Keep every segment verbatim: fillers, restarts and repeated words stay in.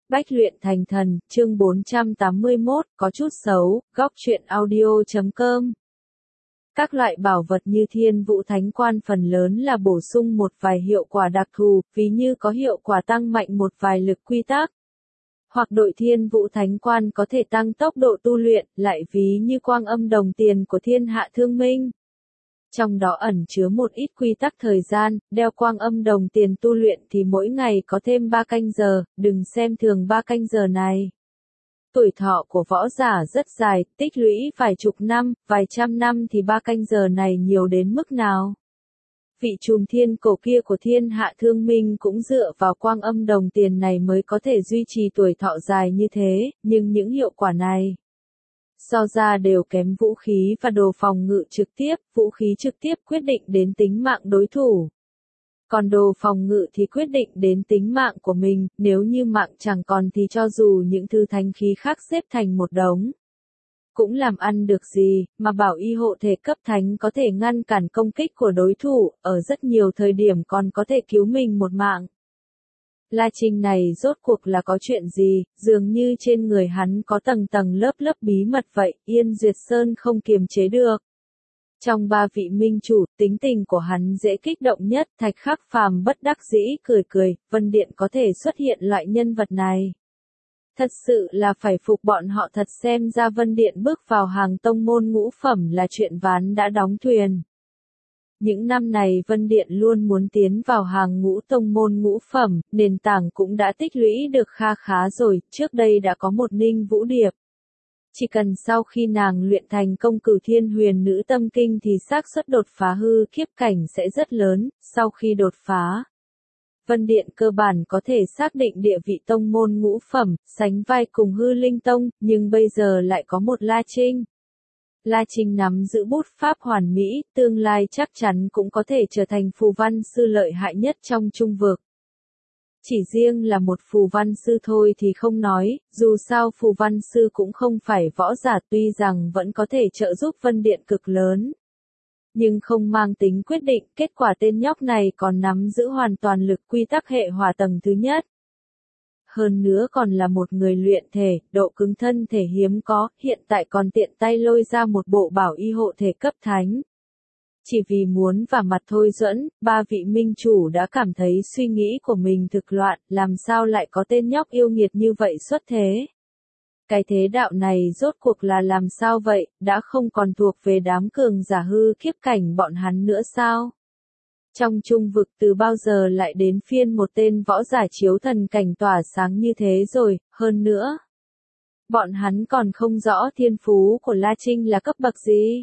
Bách luyện thành thần, chương bốn trăm tám mươi mốt, có chút xấu, góc truyện audio chấm com. Các loại bảo vật như thiên vũ thánh quan phần lớn là bổ sung một vài hiệu quả đặc thù, ví như có hiệu quả tăng mạnh một vài lực quy tắc. Hoặc đội thiên vũ thánh quan có thể tăng tốc độ tu luyện, lại ví như quang âm đồng tiền của thiên hạ thương minh. Trong đó ẩn chứa một ít quy tắc thời gian, đeo quang âm đồng tiền tu luyện thì mỗi ngày có thêm ba canh giờ, đừng xem thường ba canh giờ này. Tuổi thọ của võ giả rất dài, tích lũy vài chục năm, vài trăm năm thì ba canh giờ này nhiều đến mức nào. Vị trùm thiên cổ kia của thiên hạ thương minh cũng dựa vào quang âm đồng tiền này mới có thể duy trì tuổi thọ dài như thế, nhưng những hiệu quả này so ra đều kém vũ khí và đồ phòng ngự trực tiếp, vũ khí trực tiếp quyết định đến tính mạng đối thủ. Còn đồ phòng ngự thì quyết định đến tính mạng của mình, nếu như mạng chẳng còn thì cho dù những thứ thánh khí khác xếp thành một đống cũng làm ăn được gì, mà bảo y hộ thể cấp thánh có thể ngăn cản công kích của đối thủ, ở rất nhiều thời điểm còn có thể cứu mình một mạng. La Trinh này rốt cuộc là có chuyện gì, dường như trên người hắn có tầng tầng lớp lớp bí mật vậy, Yên Duyệt Sơn không kiềm chế được. Trong ba vị minh chủ, tính tình của hắn dễ kích động nhất, Thạch Khắc Phàm bất đắc dĩ cười cười, Vân Điện có thể xuất hiện loại nhân vật này. Thật sự là phải phục bọn họ, thật xem ra Vân Điện bước vào hàng tông môn ngũ phẩm là chuyện ván đã đóng thuyền. Những năm này Vân Điện luôn muốn tiến vào hàng ngũ tông môn ngũ phẩm, nền tảng cũng đã tích lũy được kha khá rồi, trước đây đã có một Ninh Vũ Điệp. Chỉ cần sau khi nàng luyện thành công Cửu Thiên Huyền Nữ Tâm Kinh thì xác suất đột phá hư kiếp cảnh sẽ rất lớn, sau khi đột phá, Vân Điện cơ bản có thể xác định địa vị tông môn ngũ phẩm, sánh vai cùng Hư Linh Tông, nhưng bây giờ lại có một La Trinh. La Trinh nắm giữ bút pháp hoàn mỹ, tương lai chắc chắn cũng có thể trở thành phù văn sư lợi hại nhất trong trung vực. Chỉ riêng là một phù văn sư thôi thì không nói, dù sao phù văn sư cũng không phải võ giả, tuy rằng vẫn có thể trợ giúp Vân Điện cực lớn, nhưng không mang tính quyết định. Kết quả tên nhóc này còn nắm giữ hoàn toàn lực quy tắc hệ hỏa tầng thứ nhất. Hơn nữa còn là một người luyện thể, độ cứng thân thể hiếm có, hiện tại còn tiện tay lôi ra một bộ bảo y hộ thể cấp thánh. Chỉ vì muốn vả mặt thôi Duẫn, ba vị minh chủ đã cảm thấy suy nghĩ của mình thực loạn, làm sao lại có tên nhóc yêu nghiệt như vậy xuất thế. Cái thế đạo này rốt cuộc là làm sao vậy, đã không còn thuộc về đám cường giả hư kiếp cảnh bọn hắn nữa sao? Trong trung vực từ bao giờ lại đến phiên một tên võ giả chiếu thần cảnh tỏa sáng như thế rồi, hơn nữa. Bọn hắn còn không rõ thiên phú của La Trinh là cấp bậc gì.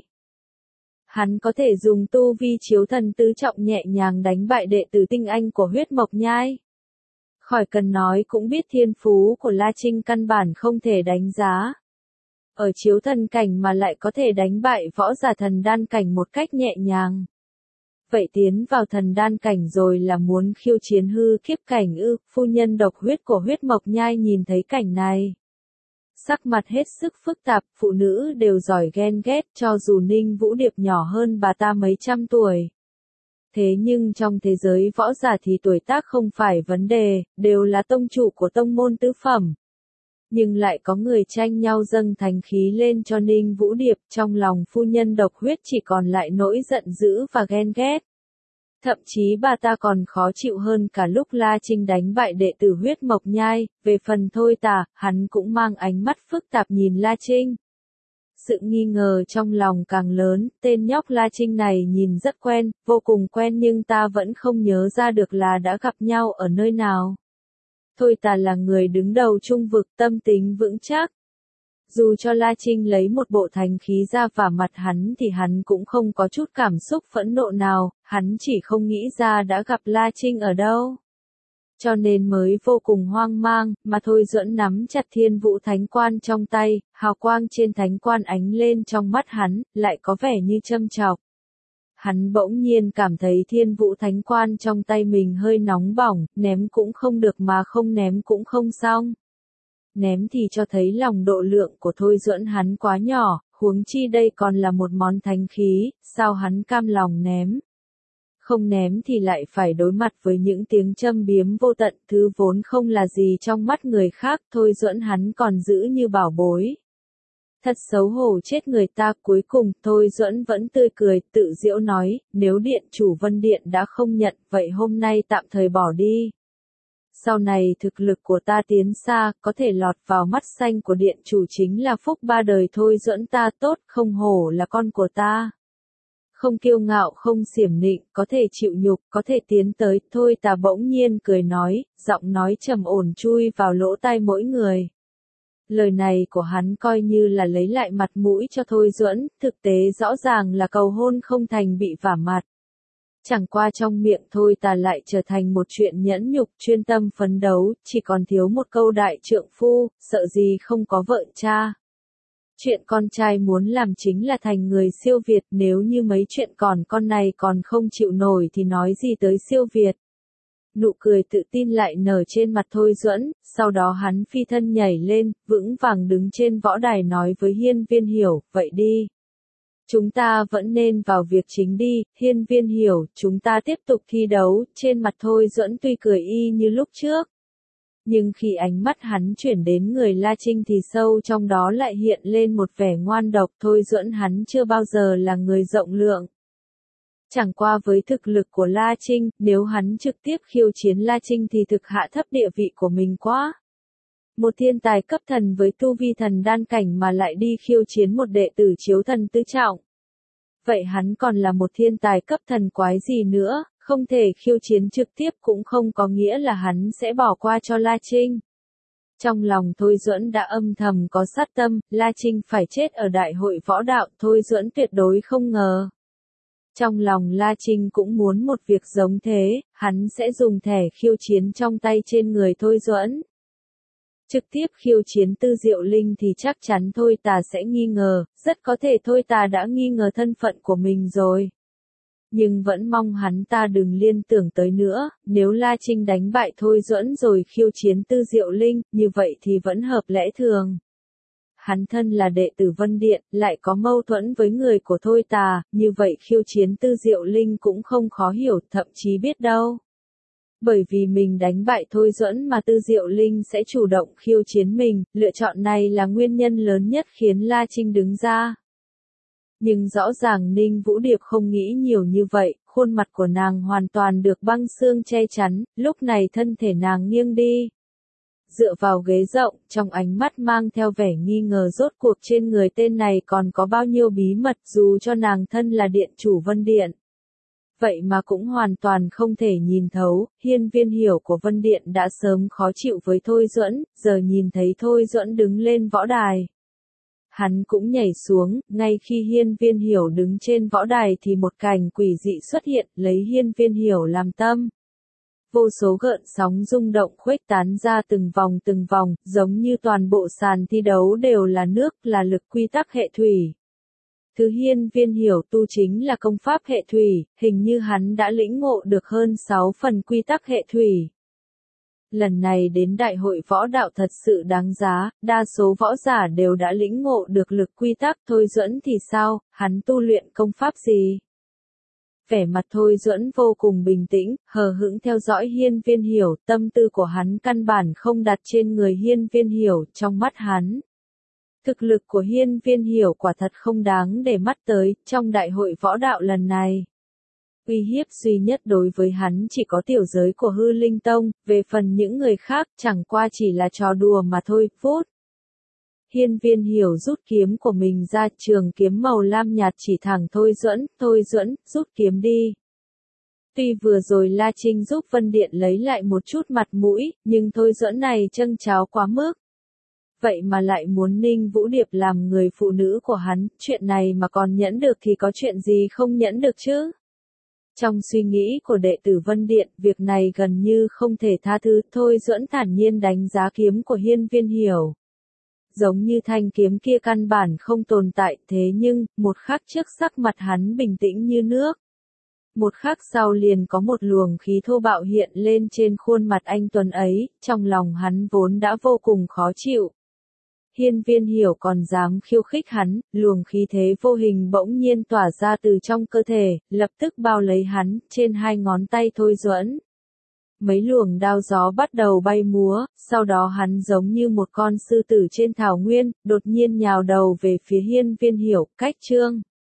Hắn có thể dùng tu vi chiếu thần tứ trọng nhẹ nhàng đánh bại đệ tử tinh anh của huyết mộc nhai. Khỏi cần nói cũng biết thiên phú của La Trinh căn bản không thể đánh giá. Ở chiếu thần cảnh mà lại có thể đánh bại võ giả thần đan cảnh một cách nhẹ nhàng. Vậy tiến vào thần đan cảnh rồi là muốn khiêu chiến hư kiếp cảnh ư? Phu nhân độc huyết của huyết mộc nhai nhìn thấy cảnh này, sắc mặt hết sức phức tạp, phụ nữ đều giỏi ghen ghét, cho dù Ninh Vũ Điệp nhỏ hơn bà ta mấy trăm tuổi. Thế nhưng trong thế giới võ giả thì tuổi tác không phải vấn đề, đều là tông chủ của tông môn tứ phẩm. Nhưng lại có người tranh nhau dâng thánh khí lên cho Ninh Vũ Điệp, trong lòng phu nhân độc huyết chỉ còn lại nỗi giận dữ và ghen ghét. Thậm chí bà ta còn khó chịu hơn cả lúc La Trinh đánh bại đệ tử huyết mộc nhai. Về phần Thôi Tà, hắn cũng mang ánh mắt phức tạp nhìn La Trinh. Sự nghi ngờ trong lòng càng lớn, tên nhóc La Trinh này nhìn rất quen, vô cùng quen, nhưng ta vẫn không nhớ ra được là đã gặp nhau ở nơi nào. Thôi Tà là người đứng đầu trung vực, tâm tính vững chắc. Dù cho La Trinh lấy một bộ thánh khí ra vả mặt hắn thì hắn cũng không có chút cảm xúc phẫn nộ nào, hắn chỉ không nghĩ ra đã gặp La Trinh ở đâu. Cho nên mới vô cùng hoang mang, mà Thôi Duẫn nắm chặt thiên vũ thánh quan trong tay, hào quang trên thánh quan ánh lên trong mắt hắn, lại có vẻ như châm chọc. Hắn bỗng nhiên cảm thấy thiên vũ thánh quan trong tay mình hơi nóng bỏng, ném cũng không được mà không ném cũng không xong. Ném thì cho thấy lòng độ lượng của Thôi Duẫn hắn quá nhỏ, huống chi đây còn là một món thánh khí, sao hắn cam lòng ném. không ném thì lại phải đối mặt với những tiếng châm biếm vô tận, thứ vốn không là gì trong mắt người khác, Thôi Duẫn hắn còn giữ như bảo bối. Thật xấu hổ chết người ta, cuối cùng Thôi Duẫn vẫn tươi cười, tự giễu nói, nếu điện chủ Vân Điện đã không nhận, vậy hôm nay tạm thời bỏ đi. Sau này thực lực của ta tiến xa, có thể lọt vào mắt xanh của điện chủ chính là phúc ba đời Thôi Duẫn ta, tốt, không hổ là con của ta. Không kiêu ngạo, không xiểm nịnh, có thể chịu nhục, có thể tiến tới, Thôi Tà bỗng nhiên cười nói, giọng nói trầm ổn chui vào lỗ tai mỗi người. Lời này của hắn coi như là lấy lại mặt mũi cho Thôi Duẫn, thực tế rõ ràng là cầu hôn không thành bị vả mặt. Chẳng qua trong miệng Thôi Tà lại trở thành một chuyện nhẫn nhục, chuyên tâm phấn đấu, chỉ còn thiếu một câu đại trượng phu, sợ gì không có vợ cha. Chuyện con trai muốn làm chính là thành người siêu việt, nếu như mấy chuyện còn con này còn không chịu nổi thì nói gì tới siêu việt. Nụ cười tự tin lại nở trên mặt Thôi Duẫn, sau đó hắn phi thân nhảy lên, vững vàng đứng trên võ đài nói với Hiên Viên Hiểu, vậy đi. Chúng ta vẫn nên vào việc chính đi, Hiên Viên Hiểu, chúng ta tiếp tục thi đấu, trên mặt Thôi Duẫn tuy cười y như lúc trước. Nhưng khi ánh mắt hắn chuyển đến người La Trinh thì sâu trong đó lại hiện lên một vẻ ngoan độc, Thôi Duẫn hắn chưa bao giờ là người rộng lượng. Chẳng qua với thực lực của La Trinh, nếu hắn trực tiếp khiêu chiến La Trinh thì thực hạ thấp địa vị của mình quá. Một thiên tài cấp thần với tu vi thần đan cảnh mà lại đi khiêu chiến một đệ tử chiếu thần tứ trọng. Vậy hắn còn là một thiên tài cấp thần quái gì nữa, không thể khiêu chiến trực tiếp cũng không có nghĩa là hắn sẽ bỏ qua cho La Trinh. Trong lòng Thôi Duẫn đã âm thầm có sát tâm, La Trinh phải chết ở đại hội võ đạo, Thôi Duẫn tuyệt đối không ngờ. Trong lòng La Trinh cũng muốn một việc giống thế, hắn sẽ dùng thẻ khiêu chiến trong tay trên người Thôi Duẫn. Trực tiếp khiêu chiến Tư Diệu Linh thì chắc chắn Thôi Tà sẽ nghi ngờ, rất có thể Thôi Tà đã nghi ngờ thân phận của mình rồi. Nhưng vẫn mong hắn ta đừng liên tưởng tới nữa, nếu La Trinh đánh bại Thôi Duẫn rồi khiêu chiến Tư Diệu Linh, như vậy thì vẫn hợp lẽ thường. Hắn thân là đệ tử Vân Điện, lại có mâu thuẫn với người của Thôi Tà, như vậy khiêu chiến Tư Diệu Linh cũng không khó hiểu, thậm chí biết đâu. Bởi vì mình đánh bại Thôi Duẫn mà Tư Diệu Linh sẽ chủ động khiêu chiến mình, lựa chọn này là nguyên nhân lớn nhất khiến La Trinh đứng ra. Nhưng rõ ràng Ninh Vũ Điệp không nghĩ nhiều như vậy, khuôn mặt của nàng hoàn toàn được băng xương che chắn, lúc này thân thể nàng nghiêng đi. Dựa vào ghế rộng, trong ánh mắt mang theo vẻ nghi ngờ rốt cuộc trên người tên này còn có bao nhiêu bí mật dù cho nàng thân là điện chủ Vân Điện. Vậy mà cũng hoàn toàn không thể nhìn thấu, Hiên Viên Hiểu của Vân Điện đã sớm khó chịu với Thôi Duẫn, giờ nhìn thấy Thôi Duẫn đứng lên võ đài. Hắn cũng nhảy xuống, ngay khi Hiên Viên Hiểu đứng trên võ đài thì một cảnh quỷ dị xuất hiện, lấy Hiên Viên Hiểu làm tâm. Vô số gợn sóng rung động khuếch tán ra từng vòng từng vòng, giống như toàn bộ sàn thi đấu đều là nước, là lực quy tắc hệ thủy. Thứ Hiên Viên Hiểu tu chính là công pháp hệ thủy, hình như hắn đã lĩnh ngộ được hơn sáu phần quy tắc hệ thủy. Lần này đến đại hội võ đạo thật sự đáng giá, đa số võ giả đều đã lĩnh ngộ được lực quy tắc. Thôi Duẫn thì sao, hắn tu luyện công pháp gì? Vẻ mặt Thôi Duẫn vô cùng bình tĩnh, hờ hững theo dõi Hiên Viên Hiểu, tâm tư của hắn căn bản không đặt trên người Hiên Viên Hiểu, trong mắt hắn. Thực lực của Hiên Viên Hiểu quả thật không đáng để mắt tới, trong đại hội võ đạo lần này. Uy hiếp duy nhất đối với hắn chỉ có tiểu giới của Hư Linh Tông, về phần những người khác chẳng qua chỉ là trò đùa mà thôi, phút. Hiên Viên Hiểu rút kiếm của mình ra, trường kiếm màu lam nhạt chỉ thẳng Thôi Duẫn, Thôi Duẫn, rút kiếm đi. Tuy vừa rồi La Trinh giúp Vân Điện lấy lại một chút mặt mũi, nhưng Thôi Duẫn này châng cháo quá mức. Vậy mà lại muốn Ninh Vũ Điệp làm người phụ nữ của hắn, chuyện này mà còn nhẫn được thì có chuyện gì không nhẫn được chứ? Trong suy nghĩ của đệ tử Vân Điện, việc này gần như không thể tha thứ, Thôi Duẫn thản nhiên đánh giá kiếm của Hiên Viên Hiểu. Giống như thanh kiếm kia căn bản không tồn tại, thế nhưng, một khắc trước sắc mặt hắn bình tĩnh như nước. Một khắc sau liền có một luồng khí thô bạo hiện lên trên khuôn mặt anh tuấn ấy, trong lòng hắn vốn đã vô cùng khó chịu. Hiên Viên Hiểu còn dám khiêu khích hắn, luồng khí thế vô hình bỗng nhiên tỏa ra từ trong cơ thể, lập tức bao lấy hắn, trên hai ngón tay thôi duẫn. Mấy luồng đao gió bắt đầu bay múa, sau đó hắn giống như một con sư tử trên thảo nguyên, đột nhiên nhào đầu về phía Hiên Viên Hiểu, cách Trương